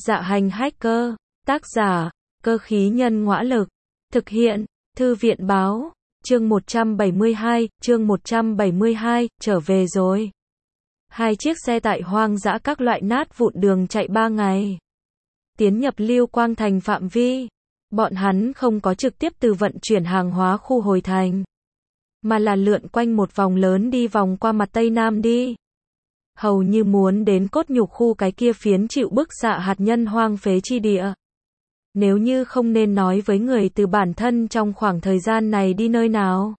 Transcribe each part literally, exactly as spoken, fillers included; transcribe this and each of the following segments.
Dạ hành hacker, tác giả, cơ khí nhân ngõa lực, thực hiện, thư viện báo, chương một trăm bảy mươi hai, chương một trăm bảy mươi hai, trở về rồi. Hai chiếc xe tải hoang dã các loại nát vụn đường chạy ba ngày. Tiến nhập Lưu Quang Thành phạm vi. Bọn hắn không có trực tiếp từ vận chuyển hàng hóa khu hồi thành, mà là lượn quanh một vòng lớn đi vòng qua mặt Tây Nam đi. Hầu như muốn đến cốt nhục khu cái kia phiến chịu bức xạ hạt nhân hoang phế chi địa. Nếu như không nên nói với người từ bản thân trong khoảng thời gian này đi nơi nào.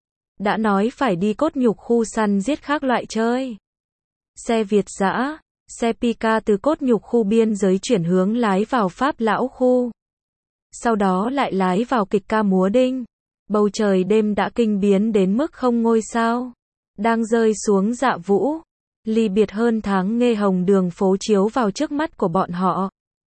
Đã nói phải đi cốt nhục khu săn giết khác loại chơi. Xe Việt dã, xe Pika từ cốt nhục khu biên giới chuyển hướng lái vào Pháp Lão khu. Sau đó lại lái vào kịch ca múa đinh. Bầu trời đêm đã kinh biến đến mức không ngôi sao. Đang rơi xuống dạ vũ. Ly biệt hơn tháng nghe hồng đường phố chiếu vào trước mắt của bọn họ.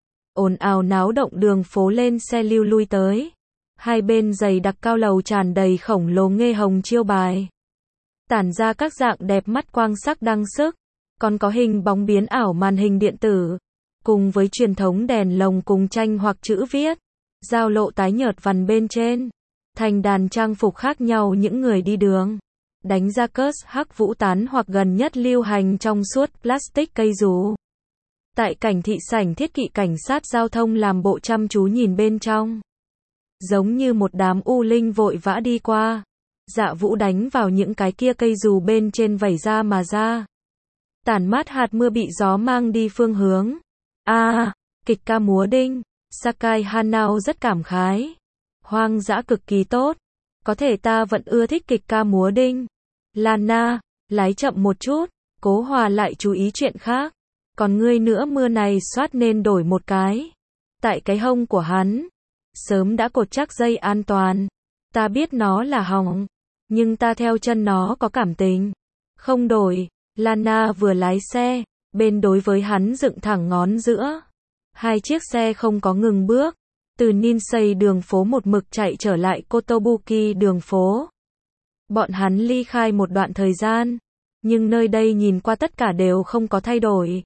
Ồn ào náo động đường phố lên xe lưu lui tới. Hai bên dày đặc cao lầu tràn đầy khổng lồ nghe hồng chiêu bài. Tản ra các dạng đẹp mắt quang sắc đăng sức. Còn có hình bóng biến ảo màn hình điện tử. Cùng với truyền thống đèn lồng cùng tranh hoặc chữ viết. Giao lộ tái nhợt vằn bên trên. Thành đàn trang phục khác nhau những người đi đường. Đánh ra cớt hắc vũ tán hoặc gần nhất lưu hành trong suốt plastic cây dù. Tại cảnh thị sảnh thiết kỵ cảnh sát giao thông làm bộ chăm chú nhìn bên trong. Giống như một đám u linh vội vã đi qua. Dạ vũ đánh vào những cái kia cây dù bên trên vẩy ra mà ra. Tản mát hạt mưa bị gió mang đi phương hướng. A, à, kịch ca múa đinh. Sakai Hanao rất cảm khái. Hoang dã cực kỳ tốt. Có thể ta vẫn ưa thích kịch ca múa đinh. Lana, lái chậm một chút. Cố Hòa lại chú ý chuyện khác. Còn ngươi nữa mưa này soát nên đổi một cái. Tại cái hông của hắn. Sớm đã cột chắc dây an toàn. Ta biết nó là hỏng. Nhưng ta theo chân nó có cảm tình. Không đổi. Lana vừa lái xe. Bên đối với hắn dựng thẳng ngón giữa. Hai chiếc xe không có ngừng bước. Từ Ninsei đường phố một mực chạy trở lại Kotobuki đường phố. Bọn hắn ly khai một đoạn thời gian. Nhưng nơi đây nhìn qua tất cả đều không có thay đổi.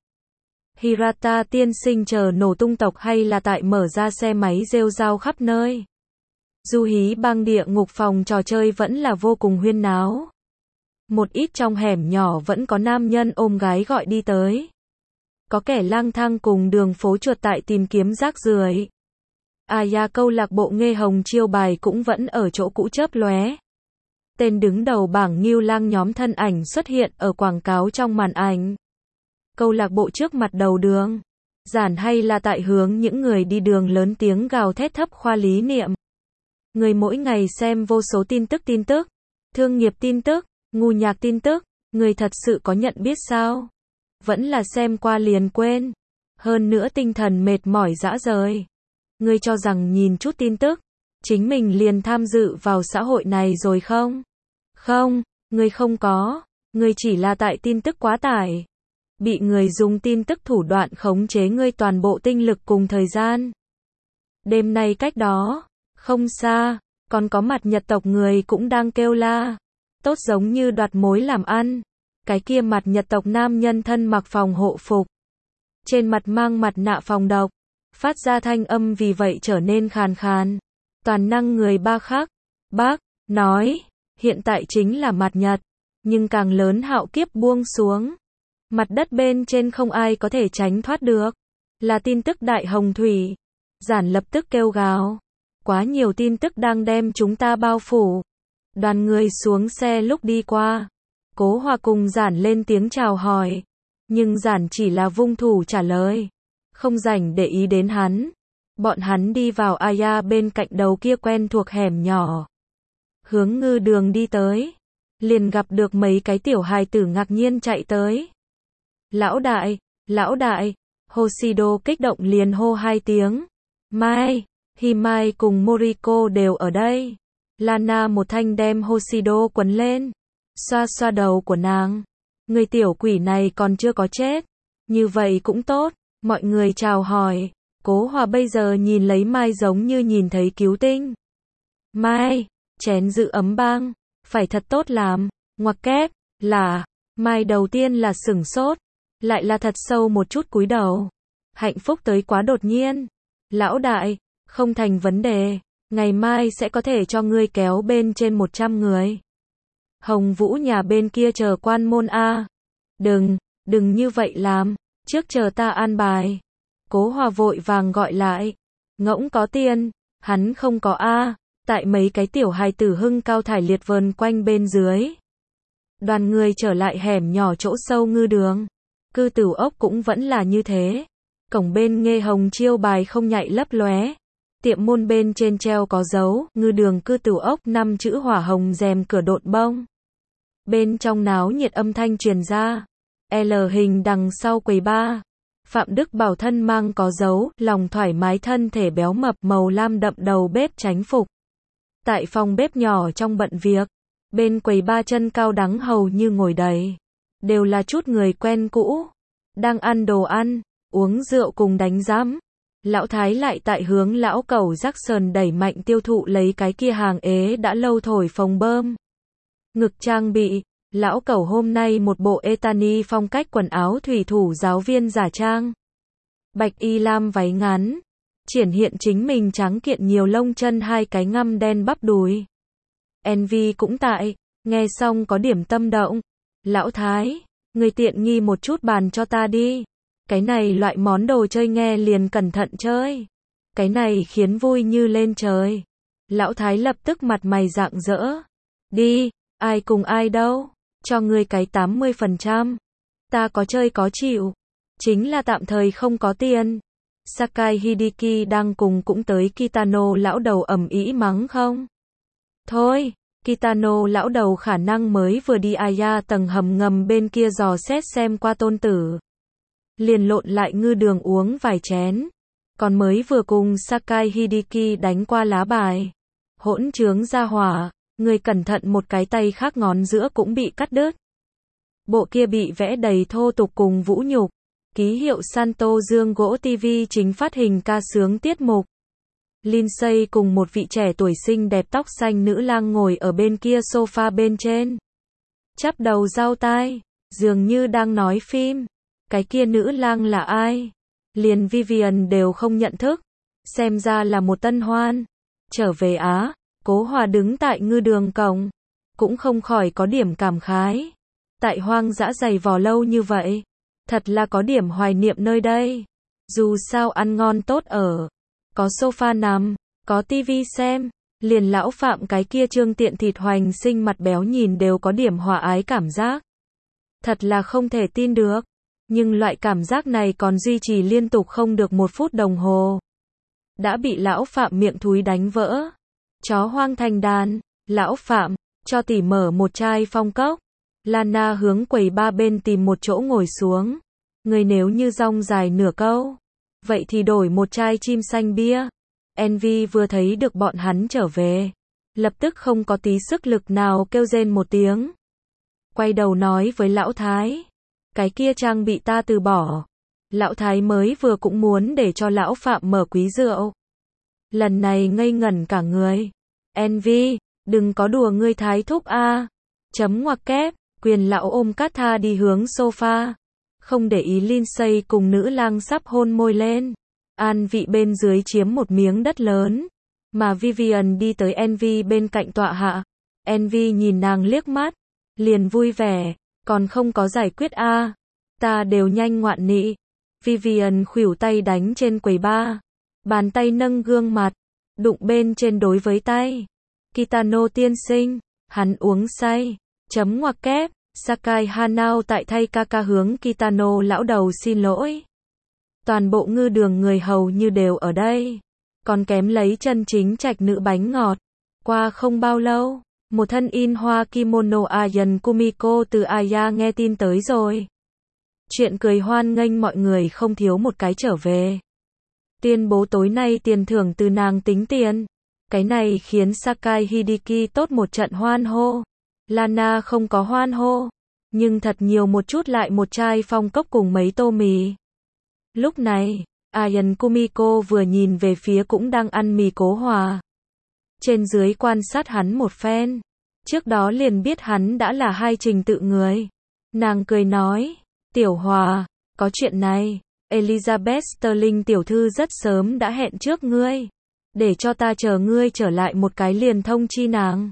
Hirata tiên sinh chờ nổ tung tộc hay là tại mở ra xe máy rêu rao khắp nơi. Du hí bang địa ngục phòng trò chơi vẫn là vô cùng huyên náo. Một ít trong hẻm nhỏ vẫn có nam nhân ôm gái gọi đi tới. Có kẻ lang thang cùng đường phố chuột tại tìm kiếm rác rưởi. Aya câu lạc bộ nghe hồng chiêu bài cũng vẫn ở chỗ cũ chớp lóe. Tên đứng đầu bảng Ngưu Lang nhóm thân ảnh xuất hiện ở quảng cáo trong màn ảnh. Câu lạc bộ trước mặt đầu đường. Giản hay là tại hướng những người đi đường lớn tiếng gào thét thấp khoa lý niệm. Người mỗi ngày xem vô số tin tức tin tức. Thương nghiệp tin tức, ngu nhạc tin tức. Người thật sự có nhận biết sao? Vẫn là xem qua liền quên. Hơn nữa tinh thần mệt mỏi dã rời. Ngươi cho rằng nhìn chút tin tức, chính mình liền tham dự vào xã hội này rồi không? Không, ngươi không có. Ngươi chỉ là tại tin tức quá tải. Bị người dùng tin tức thủ đoạn khống chế ngươi toàn bộ tinh lực cùng thời gian. Đêm nay cách đó, không xa, còn có mặt Nhật tộc người cũng đang kêu la. Tốt giống như đoạt mối làm ăn. Cái kia mặt Nhật tộc nam nhân thân mặc phòng hộ phục. Trên mặt mang mặt nạ phòng độc. Phát ra thanh âm vì vậy trở nên khàn khàn. Toàn năng người ba khác. Bác, nói, hiện tại chính là mặt Nhật. Nhưng càng lớn hạo kiếp buông xuống. Mặt đất bên trên không ai có thể tránh thoát được. Là tin tức đại hồng thủy. Giản lập tức kêu gào. Quá nhiều tin tức đang đem chúng ta bao phủ. Đoàn người xuống xe lúc đi qua. Cố Hòa cùng Giản lên tiếng chào hỏi. Nhưng Giản chỉ là vung thủ trả lời. Không rảnh để ý đến hắn. Bọn hắn đi vào Aya bên cạnh đầu kia quen thuộc hẻm nhỏ. Hướng ngư đường đi tới. Liền gặp được mấy cái tiểu hài tử ngạc nhiên chạy tới. Lão đại, lão đại. Hoshido kích động liền hô hai tiếng. Mai, Himai cùng Moriko đều ở đây. Lana một thanh đem Hoshido quấn lên. Xoa xoa đầu của nàng. Người tiểu quỷ này còn chưa có chết. Như vậy cũng tốt. Mọi người chào hỏi. Cố Hòa bây giờ nhìn lấy Mai giống như nhìn thấy cứu tinh. Mai, chén giữ ấm bang. Phải thật tốt làm. Ngoặc kép, là. Mai đầu tiên là sửng sốt. Lại là thật sâu một chút cúi đầu. hạnh phúc tới quá đột nhiên. Lão đại, không thành vấn đề, ngày mai sẽ có thể cho ngươi kéo bên trên một trăm người. Hồng Vũ nhà bên kia chờ quan môn a. Đừng, đừng như vậy làm, trước chờ ta an bài. Cố Hòa vội vàng gọi lại. Ngỗng có tiền, hắn không có a. Tại mấy cái tiểu hài tử hưng cao thải liệt vờn quanh bên dưới. Đoàn người trở lại hẻm nhỏ chỗ sâu ngư đường. Cư Tửu ốc cũng vẫn là như thế. Cổng bên nghe hồng chiêu bài không nhạy lấp lóe. Tiệm môn bên trên treo có dấu, ngư đường Cư Tửu ốc năm chữ hỏa hồng rèm cửa độn bông. Bên trong náo nhiệt âm thanh truyền ra. L hình đằng sau quầy ba. Phạm Đức Bảo thân mang có dấu, lòng thoải mái thân thể béo mập màu lam đậm đầu bếp tránh phục. Tại phòng bếp nhỏ trong bận việc. Bên quầy ba chân cao đắng hầu như ngồi đầy. Đều là chút người quen cũ. Đang ăn đồ ăn, uống rượu cùng đánh giám. Lão Thái lại tại hướng lão cẩu Jackson đẩy mạnh tiêu thụ lấy cái kia hàng ế đã lâu thổi phồng bơm. Ngực trang bị, lão cẩu hôm nay một bộ etani phong cách quần áo thủy thủ giáo viên giả trang. Bạch y lam váy ngắn, triển hiện chính mình trắng kiện nhiều lông chân hai cái ngăm đen bắp đùi. Envy cũng tại, nghe xong có điểm tâm động. Lão Thái, người tiện nghi một chút bàn cho ta đi. Cái này loại món đồ chơi nghe liền cẩn thận chơi. Cái này khiến vui như lên trời. Lão Thái lập tức mặt mày rạng rỡ. Đi, ai cùng ai đâu. Cho ngươi cái tám mươi phần trăm. Ta có chơi có chịu. Chính là tạm thời không có tiền. Sakai Hideki đang cùng cũng tới Kitano lão đầu ầm ĩ mắng không. Thôi, Kitano lão đầu khả năng mới vừa đi Aya tầng hầm ngầm bên kia dò xét xem qua tôn tử. Liền lộn lại ngư đường uống vài chén. Còn mới vừa cùng Sakai Hideki đánh qua lá bài. Hỗn trướng ra hỏa, người cẩn thận một cái tay khác ngón giữa cũng bị cắt đứt. Bộ kia bị vẽ đầy thô tục cùng vũ nhục. Ký hiệu Santo Dương gỗ ti vi chính phát hình ca sướng tiết mục. Lindsay cùng một vị trẻ tuổi xinh đẹp tóc xanh nữ lang ngồi ở bên kia sofa bên trên. Chắp đầu dao tai, dường như đang nói phim. Cái kia nữ lang là ai? Liền Vivian đều không nhận thức. Xem ra là một tân hoan. Trở về Á, Cố Hòa đứng tại ngư đường cổng. Cũng không khỏi có điểm cảm khái. Tại hoang dã dày vò lâu như vậy. Thật là có điểm hoài niệm nơi đây. Dù sao ăn ngon tốt ở. Có sofa nằm, có tivi xem. Liền lão Phạm cái kia trương tiện thịt hoành sinh mặt béo nhìn đều có điểm hòa ái cảm giác. Thật là không thể tin được. Nhưng loại cảm giác này còn duy trì liên tục không được một phút đồng hồ. Đã bị lão Phạm miệng thúi đánh vỡ. Chó hoang thành đàn. Lão Phạm, cho tỷ mở một chai phong cốc. Lana hướng quầy ba bên tìm một chỗ ngồi xuống. Người nếu như rong dài nửa câu. Vậy thì đổi một chai chim xanh bia. Envy vừa thấy được bọn hắn trở về. Lập tức không có tí sức lực nào kêu rên một tiếng. Quay đầu nói với lão Thái. Cái kia trang bị ta từ bỏ. Lão Thái mới vừa cũng muốn để cho lão Phạm mở quý rượu. Lần này ngây ngẩn cả người. Envy, đừng có đùa ngươi Thái thúc a. Chấm ngoặc kép, quyền lão ôm Katha đi hướng sofa. Không để ý Lindsay cùng nữ lang sắp hôn môi lên. An vị bên dưới chiếm một miếng đất lớn. Mà Vivian đi tới Envy bên cạnh tọa hạ. Envy nhìn nàng liếc mắt. Liền vui vẻ. Còn không có giải quyết a à. Ta đều nhanh ngoạn nị. Vivian khuỷu tay đánh trên quầy ba. Bàn tay nâng gương mặt. Đụng bên trên đối với tay. Kitano tiên sinh. Hắn uống say. Chấm ngoặc kép. Sakai Hanao tại thay Kaka hướng Kitano lão đầu xin lỗi. Toàn bộ ngư đường người hầu như đều ở đây. Còn kém lấy chân chính trạch nữ bánh ngọt. Qua không bao lâu, một thân in hoa kimono Ayan Kumiko từ Aya nghe tin tới rồi. Chuyện cười hoan nghênh mọi người không thiếu một cái trở về. Tuyên bố tối nay tiền thưởng từ nàng tính tiền. Cái này khiến Sakai Hideki tốt một trận hoan hô. Lana không có hoan hô, nhưng thật nhiều một chút lại một chai phong cốc cùng mấy tô mì. Lúc này, Ayan Kumiko vừa nhìn về phía cũng đang ăn mì Cố Hòa. Trên dưới quan sát hắn một phen. Trước đó liền biết hắn đã là hai trình tự người. Nàng cười nói, Tiểu Hòa, có chuyện này. Elizabeth Sterling tiểu thư rất sớm đã hẹn trước ngươi. Để cho ta chờ ngươi trở lại một cái liền thông chi nàng.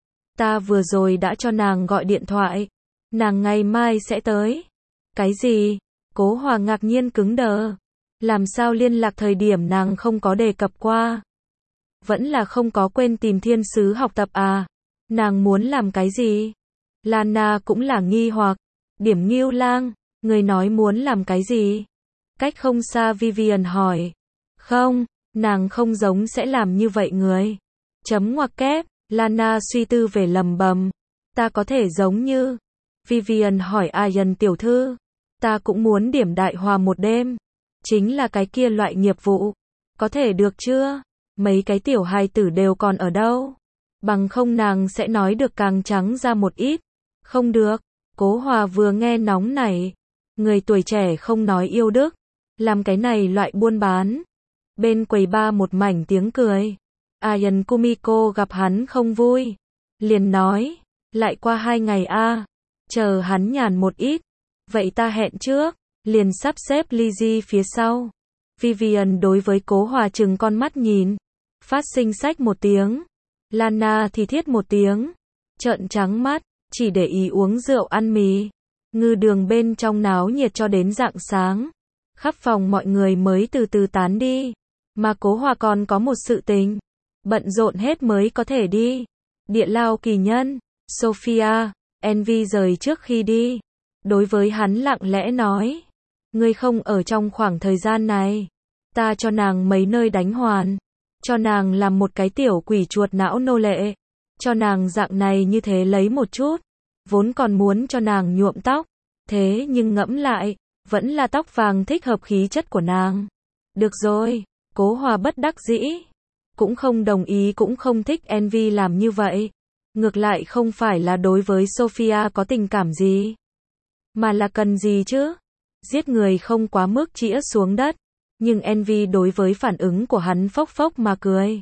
Ta vừa rồi đã cho nàng gọi điện thoại. Nàng ngày mai sẽ tới. Cái gì? Cố Hòa ngạc nhiên cứng đờ. Làm sao liên lạc thời điểm nàng không có đề cập qua? Vẫn là không có quên tìm thiên sứ học tập à? Nàng muốn làm cái gì? Lana cũng là nghi hoặc. Điểm Ngưu Lang, người nói muốn làm cái gì? Cách không xa Vivian hỏi. Không, nàng không giống sẽ làm như vậy người. Chấm ngoặc kép, Lana suy tư về lầm bầm. Ta có thể giống như. Vivian hỏi Ian tiểu thư. Ta cũng muốn điểm đại hòa một đêm. Chính là cái kia loại nghiệp vụ. Có thể được chưa? Mấy cái tiểu hài tử đều còn ở đâu? Bằng không nàng sẽ nói được càng trắng ra một ít. Không được. Cố Hòa vừa nghe nóng nảy. Người tuổi trẻ không nói yêu đức. Làm cái này loại buôn bán. Bên quầy ba một mảnh tiếng cười. Ian Kumiko gặp hắn không vui. Liền nói. Lại qua hai ngày a. Chờ hắn nhàn một ít. Vậy ta hẹn trước. Liền sắp xếp Lizzie phía sau. Vivian đối với Cố Hòa trừng con mắt nhìn. Phát sinh sách một tiếng. Lana thì thiết một tiếng. Trợn trắng mắt. Chỉ để ý uống rượu ăn mì. Ngư đường bên trong náo nhiệt cho đến rạng sáng. Khắp phòng mọi người mới từ từ tán đi. Mà Cố Hòa còn có một sự tình. Bận rộn hết mới có thể đi. Địa lao kỳ nhân. Sophia. Envy rời trước khi đi. Đối với hắn lặng lẽ nói. Ngươi không ở trong khoảng thời gian này. Ta cho nàng mấy nơi đánh hoàn. Cho nàng làm một cái tiểu quỷ chuột não nô lệ. Cho nàng dạng này như thế lấy một chút. Vốn còn muốn cho nàng nhuộm tóc. Thế nhưng ngẫm lại. Vẫn là tóc vàng thích hợp khí chất của nàng. Được rồi. Cố Hòa bất đắc dĩ. Cũng không đồng ý cũng không thích Envy làm như vậy. Ngược lại không phải là đối với Sophia có tình cảm gì. Mà là cần gì chứ? Giết người không quá mức chĩa xuống đất. Nhưng Envy đối với phản ứng của hắn phốc phốc mà cười.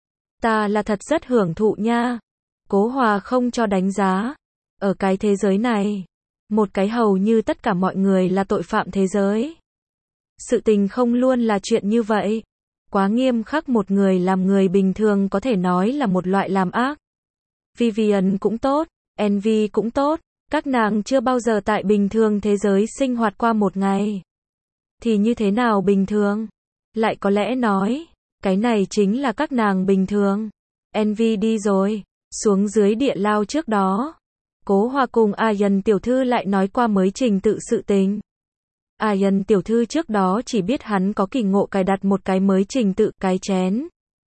Ta là thật rất hưởng thụ nha. Cố Hòa không cho đánh giá. Ở cái thế giới này. Một cái hầu như tất cả mọi người là tội phạm thế giới. Sự tình không luôn là chuyện như vậy. Quá nghiêm khắc một người làm người bình thường có thể nói là một loại làm ác. Vivian cũng tốt. Envy cũng tốt. Các nàng chưa bao giờ tại bình thường thế giới sinh hoạt qua một ngày. Thì như thế nào bình thường? Lại có lẽ nói, cái này chính là các nàng bình thường. Envy đi rồi, xuống dưới địa lao trước đó. Cố Hòa cùng Ian tiểu thư lại nói qua mới trình tự sự tình. Ian tiểu thư trước đó chỉ biết hắn có kỳ ngộ cài đặt một cái mới trình tự cái chén.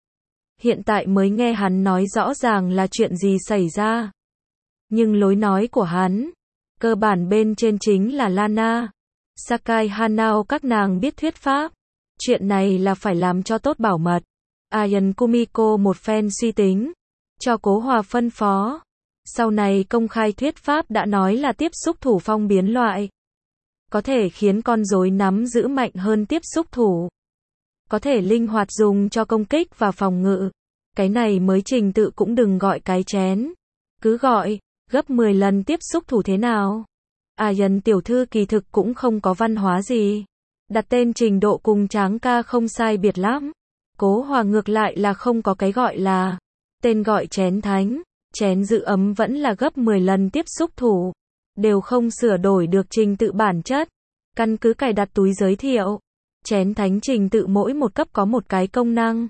Hiện tại mới nghe hắn nói rõ ràng là chuyện gì xảy ra. Nhưng lối nói của hắn, cơ bản bên trên chính là Lana, Sakai Hanao các nàng biết thuyết pháp. Chuyện này là phải làm cho tốt bảo mật. Ian Kumiko một phen suy tính, cho Cố Hòa phân phó. Sau này công khai thuyết pháp đã nói là tiếp xúc thủ phong biến loại. Có thể khiến con rối nắm giữ mạnh hơn tiếp xúc thủ. Có thể linh hoạt dùng cho công kích và phòng ngự. Cái này mới trình tự cũng đừng gọi cái chén. Cứ gọi, gấp mười lần tiếp xúc thủ thế nào. Ian tiểu thư kỳ thực cũng không có văn hóa gì. Đặt tên trình độ cùng Tráng ca không sai biệt lắm. Cố Hòa ngược lại là không có cái gọi là. Tên gọi chén thánh. Chén giữ ấm vẫn là gấp mười lần tiếp xúc thủ. Đều không sửa đổi được trình tự bản chất. Căn cứ cài đặt túi giới thiệu. Chén thánh trình tự mỗi một cấp có một cái công năng.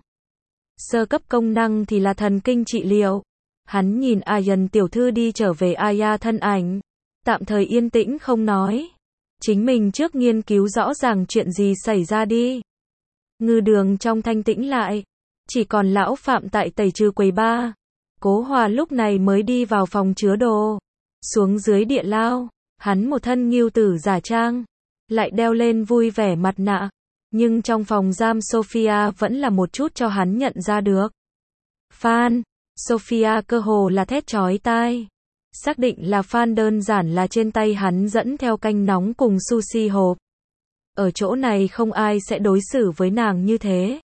Sơ cấp công năng thì là thần kinh trị liệu. Hắn nhìn Ian tiểu thư đi trở về Aya thân ảnh. Tạm thời yên tĩnh không nói. Chính mình trước nghiên cứu rõ ràng chuyện gì xảy ra đi. Ngư đường trong thanh tĩnh lại. Chỉ còn lão Phạm tại tẩy trừ quầy ba. Cố Hòa lúc này mới đi vào phòng chứa đồ. Xuống dưới địa lao. Hắn một thân ngưu tử giả trang. Lại đeo lên vui vẻ mặt nạ. Nhưng trong phòng giam Sophia vẫn là một chút cho hắn nhận ra được. Fan. Sophia cơ hồ là thét chói tai. Xác định là fan đơn giản là trên tay hắn dẫn theo canh nóng cùng sushi hộp. Ở chỗ này không ai sẽ đối xử với nàng như thế.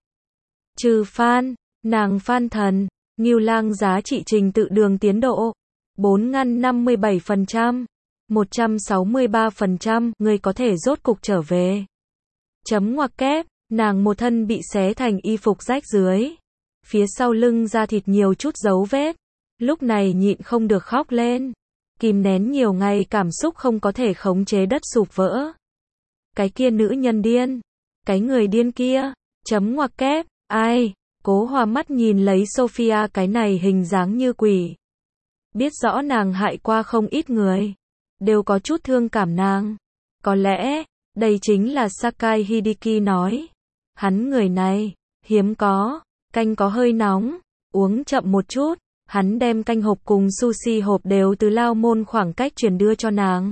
Trừ fan, nàng fan thần, Ngưu Lang giá trị trình tự đường tiến độ. bốn ngăn năm mươi bảy phần trăm, một trăm sáu mươi ba phần trăm, người có thể rốt cục trở về. Chấm ngoặc kép, nàng một thân bị xé thành y phục rách rưới. Phía sau lưng da thịt nhiều chút dấu vết. Lúc này nhịn không được khóc lên. Kìm nén nhiều ngày cảm xúc không có thể khống chế đất sụp vỡ. Cái kia nữ nhân điên. Cái người điên kia. Chấm ngoặc kép, ai? Cố Hòa mắt nhìn lấy Sophia cái này hình dáng như quỷ. Biết rõ nàng hại qua không ít người. Đều có chút thương cảm nàng. Có lẽ, đây chính là Sakai Hideki nói. Hắn người này, hiếm có, canh có hơi nóng, uống chậm một chút. Hắn đem canh hộp cùng sushi hộp đều từ lao môn khoảng cách truyền đưa cho nàng.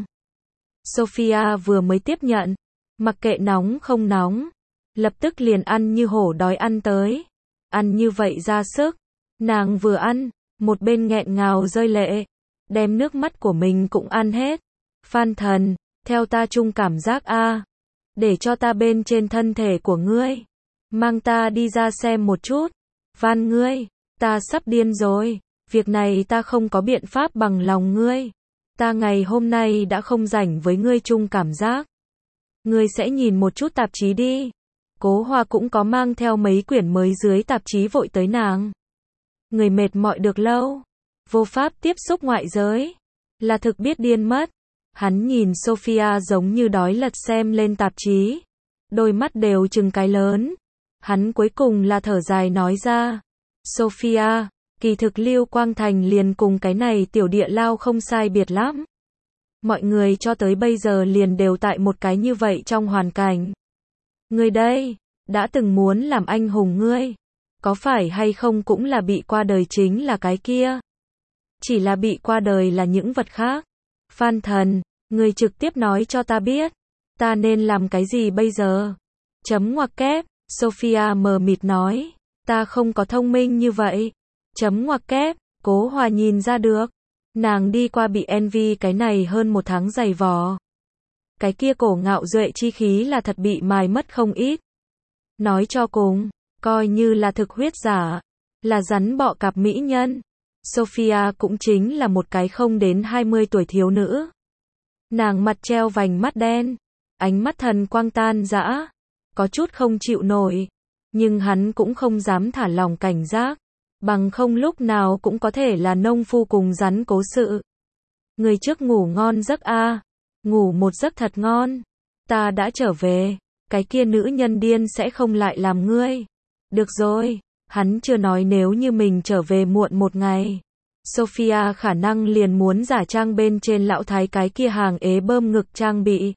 Sophia vừa mới tiếp nhận, mặc kệ nóng không nóng, lập tức liền ăn như hổ đói ăn tới. Ăn như vậy ra sức, nàng vừa ăn, một bên nghẹn ngào rơi lệ, đem nước mắt của mình cũng ăn hết. Phan thần, theo ta chung cảm giác a, để cho ta bên trên thân thể của ngươi, mang ta đi ra xem một chút. Van ngươi, ta sắp điên rồi, việc này ta không có biện pháp bằng lòng ngươi. Ta ngày hôm nay đã không rảnh với ngươi chung cảm giác. Ngươi sẽ nhìn một chút tạp chí đi. Cố Hòa cũng có mang theo mấy quyển mới dưới tạp chí vội tới nàng. Người mệt mỏi được lâu, vô pháp tiếp xúc ngoại giới, là thực biết điên mất. Hắn nhìn Sophia giống như đói lật xem lên tạp chí, đôi mắt đều trừng cái lớn. Hắn cuối cùng là thở dài nói ra, Sophia, kỳ thực Lưu Quang Thành liền cùng cái này tiểu địa lao không sai biệt lắm. Mọi người cho tới bây giờ liền đều tại một cái như vậy trong hoàn cảnh. Ngươi đây, đã từng muốn làm anh hùng ngươi, có phải hay không cũng là bị qua đời chính là cái kia. Chỉ là bị qua đời là những vật khác. Phan thần, ngươi trực tiếp nói cho ta biết, ta nên làm cái gì bây giờ? Chấm ngoặc kép, Sophia mờ mịt nói, ta không có thông minh như vậy. Chấm ngoặc kép, Cố Hòa nhìn ra được, nàng đi qua bị Envy cái này hơn một tháng giày vò. Cái kia cổ ngạo duệ chi khí là thật bị mài mất không ít. Nói cho cùng, coi như là thực huyết giả, là rắn bọ cạp mỹ nhân. Sophia cũng chính là một cái không đến hai mươi tuổi thiếu nữ. Nàng mặt treo vành mắt đen, ánh mắt thần quang tan dã, có chút không chịu nổi. Nhưng hắn cũng không dám thả lòng cảnh giác, bằng không lúc nào cũng có thể là nông phu cùng rắn cố sự. Người trước ngủ ngon giấc a, ngủ một giấc thật ngon. Ta đã trở về, cái kia nữ nhân điên sẽ không lại làm ngươi. Được rồi, hắn chưa nói nếu như mình trở về muộn một ngày. Sophia khả năng liền muốn giả trang bên trên lão thái cái kia hàng ế bơm ngực trang bị.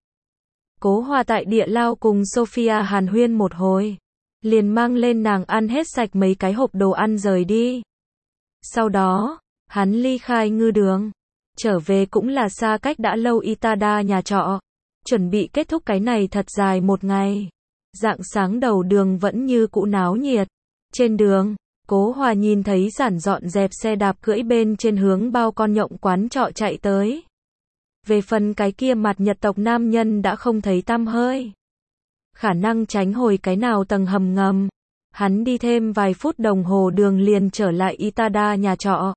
Cố Hòa tại địa lao cùng Sophia hàn huyên một hồi, liền mang lên nàng ăn hết sạch mấy cái hộp đồ ăn rời đi. Sau đó, hắn ly khai ngư đường, trở về cũng là xa cách đã lâu Itada nhà trọ, chuẩn bị kết thúc cái này thật dài một ngày. Rạng sáng đầu đường vẫn như cũ náo nhiệt. Trên đường, Cố Hòa nhìn thấy giản dọn dẹp xe đạp cưỡi bên trên hướng bao con nhộng quán trọ chạy tới. Về phần cái kia mặt Nhật tộc nam nhân đã không thấy tăm hơi. Khả năng tránh hồi cái nào tầng hầm ngầm. Hắn đi thêm vài phút đồng hồ đường liền trở lại Itada nhà trọ.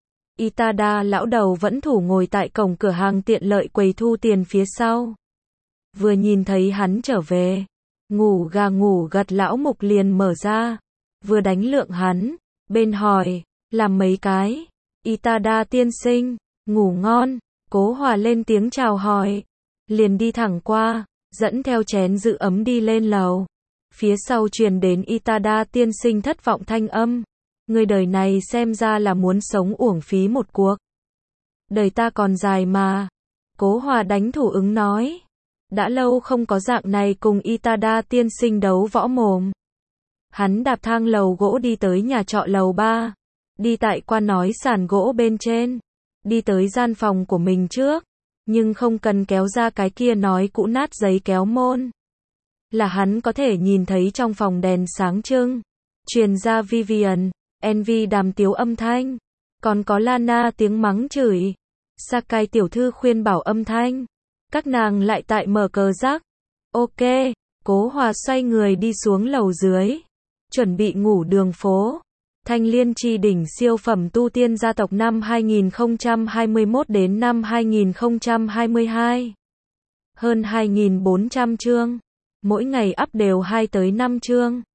Itada lão đầu vẫn thủ ngồi tại cổng cửa hàng tiện lợi quầy thu tiền phía sau. Vừa nhìn thấy hắn trở về, ngủ gà ngủ gật lão mục liền mở ra, vừa đánh lượng hắn, bên hỏi, làm mấy cái. Itada tiên sinh, ngủ ngon. Cố Hòa lên tiếng chào hỏi, liền đi thẳng qua, dẫn theo chén giữ ấm đi lên lầu. Phía sau truyền đến Itada tiên sinh thất vọng thanh âm, người đời này xem ra là muốn sống uổng phí một cuộc. Đời ta còn dài mà. Cố Hòa đánh thủ ứng nói, đã lâu không có dạng này cùng Itada tiên sinh đấu võ mồm. Hắn đạp thang lầu gỗ đi tới nhà trọ lầu ba, đi tại qua nói sàn gỗ bên trên, đi tới gian phòng của mình trước, nhưng không cần kéo ra cái kia nói cũ nát giấy kéo môn. Là hắn có thể nhìn thấy trong phòng đèn sáng trưng, truyền ra Vivian, Envy đàm tiếu âm thanh, còn có Lana tiếng mắng chửi, Sakai tiểu thư khuyên bảo âm thanh. Các nàng lại tại mở cờ rác. Ok, Cố Hòa xoay người đi xuống lầu dưới, chuẩn bị ngủ đường phố. Thanh Liên Chi đỉnh siêu phẩm tu tiên gia tộc năm hai nghìn không trăm hai mươi mốt đến năm hai nghìn không trăm hai mươi hai. Hơn hai nghìn bốn trăm chương. Mỗi ngày up đều hai tới năm chương.